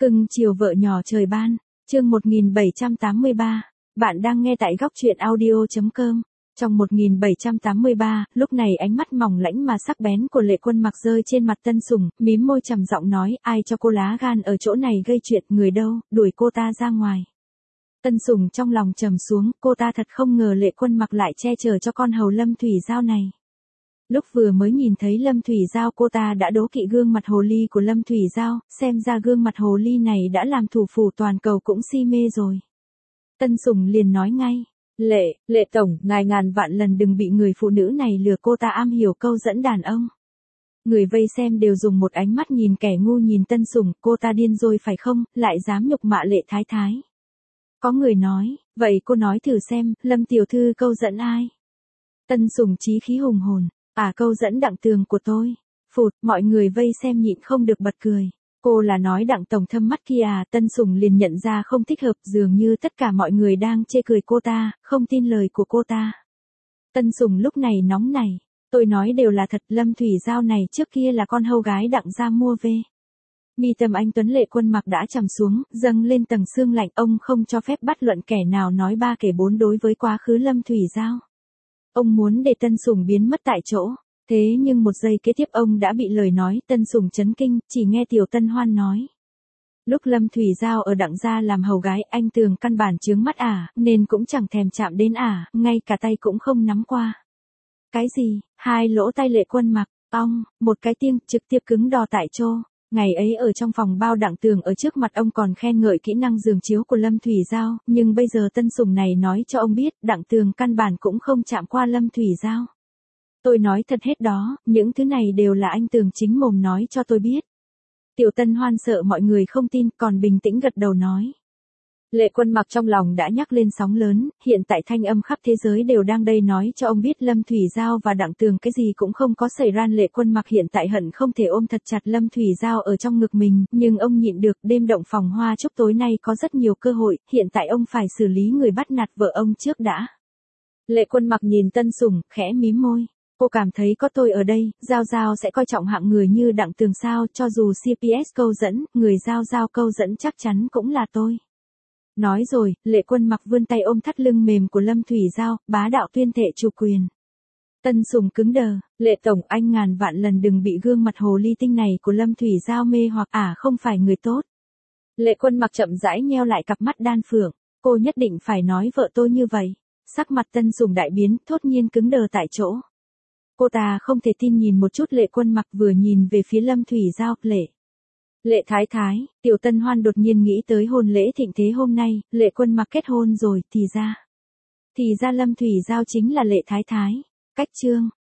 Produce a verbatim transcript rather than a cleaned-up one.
Cưng chiều vợ nhỏ trời ban, chương một nghìn bảy trăm tám mươi ba, bạn đang nghe tại góc truyện audio.com. Trong một nghìn bảy trăm tám mươi ba, lúc này ánh mắt mỏng lãnh mà sắc bén của Lệ Quân Mặc rơi trên mặt Tân Sùng, mím môi trầm giọng nói, ai cho cô lá gan ở chỗ này gây chuyện, người đâu, đuổi cô ta ra ngoài. Tân Sùng trong lòng trầm xuống, cô ta thật không ngờ Lệ Quân Mặc lại che chở cho con hầu Lâm Thủy Giao này. Lúc vừa mới nhìn thấy Lâm Thủy Giao cô ta đã đố kỵ gương mặt hồ ly của Lâm Thủy Giao, xem ra gương mặt hồ ly này đã làm thủ phủ toàn cầu cũng si mê rồi. Tân Sùng liền nói ngay, Lệ, Lệ Tổng, ngài ngàn vạn lần đừng bị người phụ nữ này lừa, cô ta am hiểu câu dẫn đàn ông. Người vây xem đều dùng một ánh mắt nhìn kẻ ngu nhìn Tân Sùng, cô ta điên rồi phải không, lại dám nhục mạ Lệ Thái Thái. Có người nói, vậy cô nói thử xem, Lâm tiểu thư câu dẫn ai? Tân Sùng chí khí hùng hồn. À, câu dẫn Đặng Tường của tôi. Phụt, mọi người vây xem nhịn không được bật cười. Cô là nói Đặng tổng thâm mắt kia à? Tân Sùng liền nhận ra không thích hợp, dường như tất cả mọi người đang chê cười cô ta, không tin lời của cô ta. Tân Sùng lúc này nóng nảy, tôi nói đều là thật, Lâm Thủy Giao này trước kia là con hầu gái Đặng gia mua về. Mi tâm anh tuấn Lệ Quân Mặc đã trầm xuống, dâng lên tầng xương lạnh, ông không cho phép bất luận kẻ nào nói ba kể bốn đối với quá khứ Lâm Thủy Giao. Ông muốn để Tân Sùng biến mất tại chỗ, thế nhưng một giây kế tiếp ông đã bị lời nói Tân Sùng chấn kinh, chỉ nghe Tiểu Tân Hoan nói. Lúc Lâm Thủy Giao ở Đặng gia làm hầu gái, anh Tường căn bản chướng mắt ả, nên cũng chẳng thèm chạm đến ả, ngay cả tay cũng không nắm qua. Cái gì? Hai lỗ tay Lệ Quân Mặc, ong, một cái tiếng trực tiếp cứng đò tại chỗ. Ngày ấy ở trong phòng bao Đặng Tường ở trước mặt ông còn khen ngợi kỹ năng giường chiếu của Lâm Thủy Giao, nhưng bây giờ Tân Sùng này nói cho ông biết, Đặng Tường căn bản cũng không chạm qua Lâm Thủy Giao. Tôi nói thật hết đó, những thứ này đều là anh Tường chính mồm nói cho tôi biết. Tiểu Tân Hoan sợ mọi người không tin, còn bình tĩnh gật đầu nói. Lệ Quân Mặc trong lòng đã nhắc lên sóng lớn, hiện tại thanh âm khắp thế giới đều đang đây nói cho ông biết Lâm Thủy Giao và Đặng Tường cái gì cũng không có xảy ra. Lệ Quân Mặc hiện tại hận không thể ôm thật chặt Lâm Thủy Giao ở trong ngực mình, nhưng ông nhịn được, đêm động phòng hoa chúc tối nay có rất nhiều cơ hội, hiện tại ông phải xử lý người bắt nạt vợ ông trước đã. Lệ Quân Mặc nhìn Tân Sùng, khẽ mím môi. Cô cảm thấy có tôi ở đây, Giao Giao sẽ coi trọng hạng người như Đặng Tường sao, cho dù xê pê ét câu dẫn, người Giao Giao câu dẫn chắc chắn cũng là tôi. Nói rồi, Lệ Quân Mặc vươn tay ôm thắt lưng mềm của Lâm Thủy Giao, bá đạo tuyên thệ chủ quyền. Tân Sùng cứng đờ, Lệ Tổng, anh ngàn vạn lần đừng bị gương mặt hồ ly tinh này của Lâm Thủy Giao mê hoặc ả không phải người tốt. Lệ Quân Mặc chậm rãi nheo lại cặp mắt đan phượng, cô nhất định phải nói vợ tôi như vậy. Sắc mặt Tân Sùng đại biến, thốt nhiên cứng đờ tại chỗ. Cô ta không thể tin nhìn một chút Lệ Quân Mặc, vừa nhìn về phía Lâm Thủy Giao, Lệ. Lệ Thái Thái, Tiểu Tân Hoan đột nhiên nghĩ tới hôn lễ thịnh thế hôm nay, Lệ Quân Mặc kết hôn rồi, thì ra. Thì ra Lâm Thủy Giao chính là Lệ Thái Thái. Cách chương.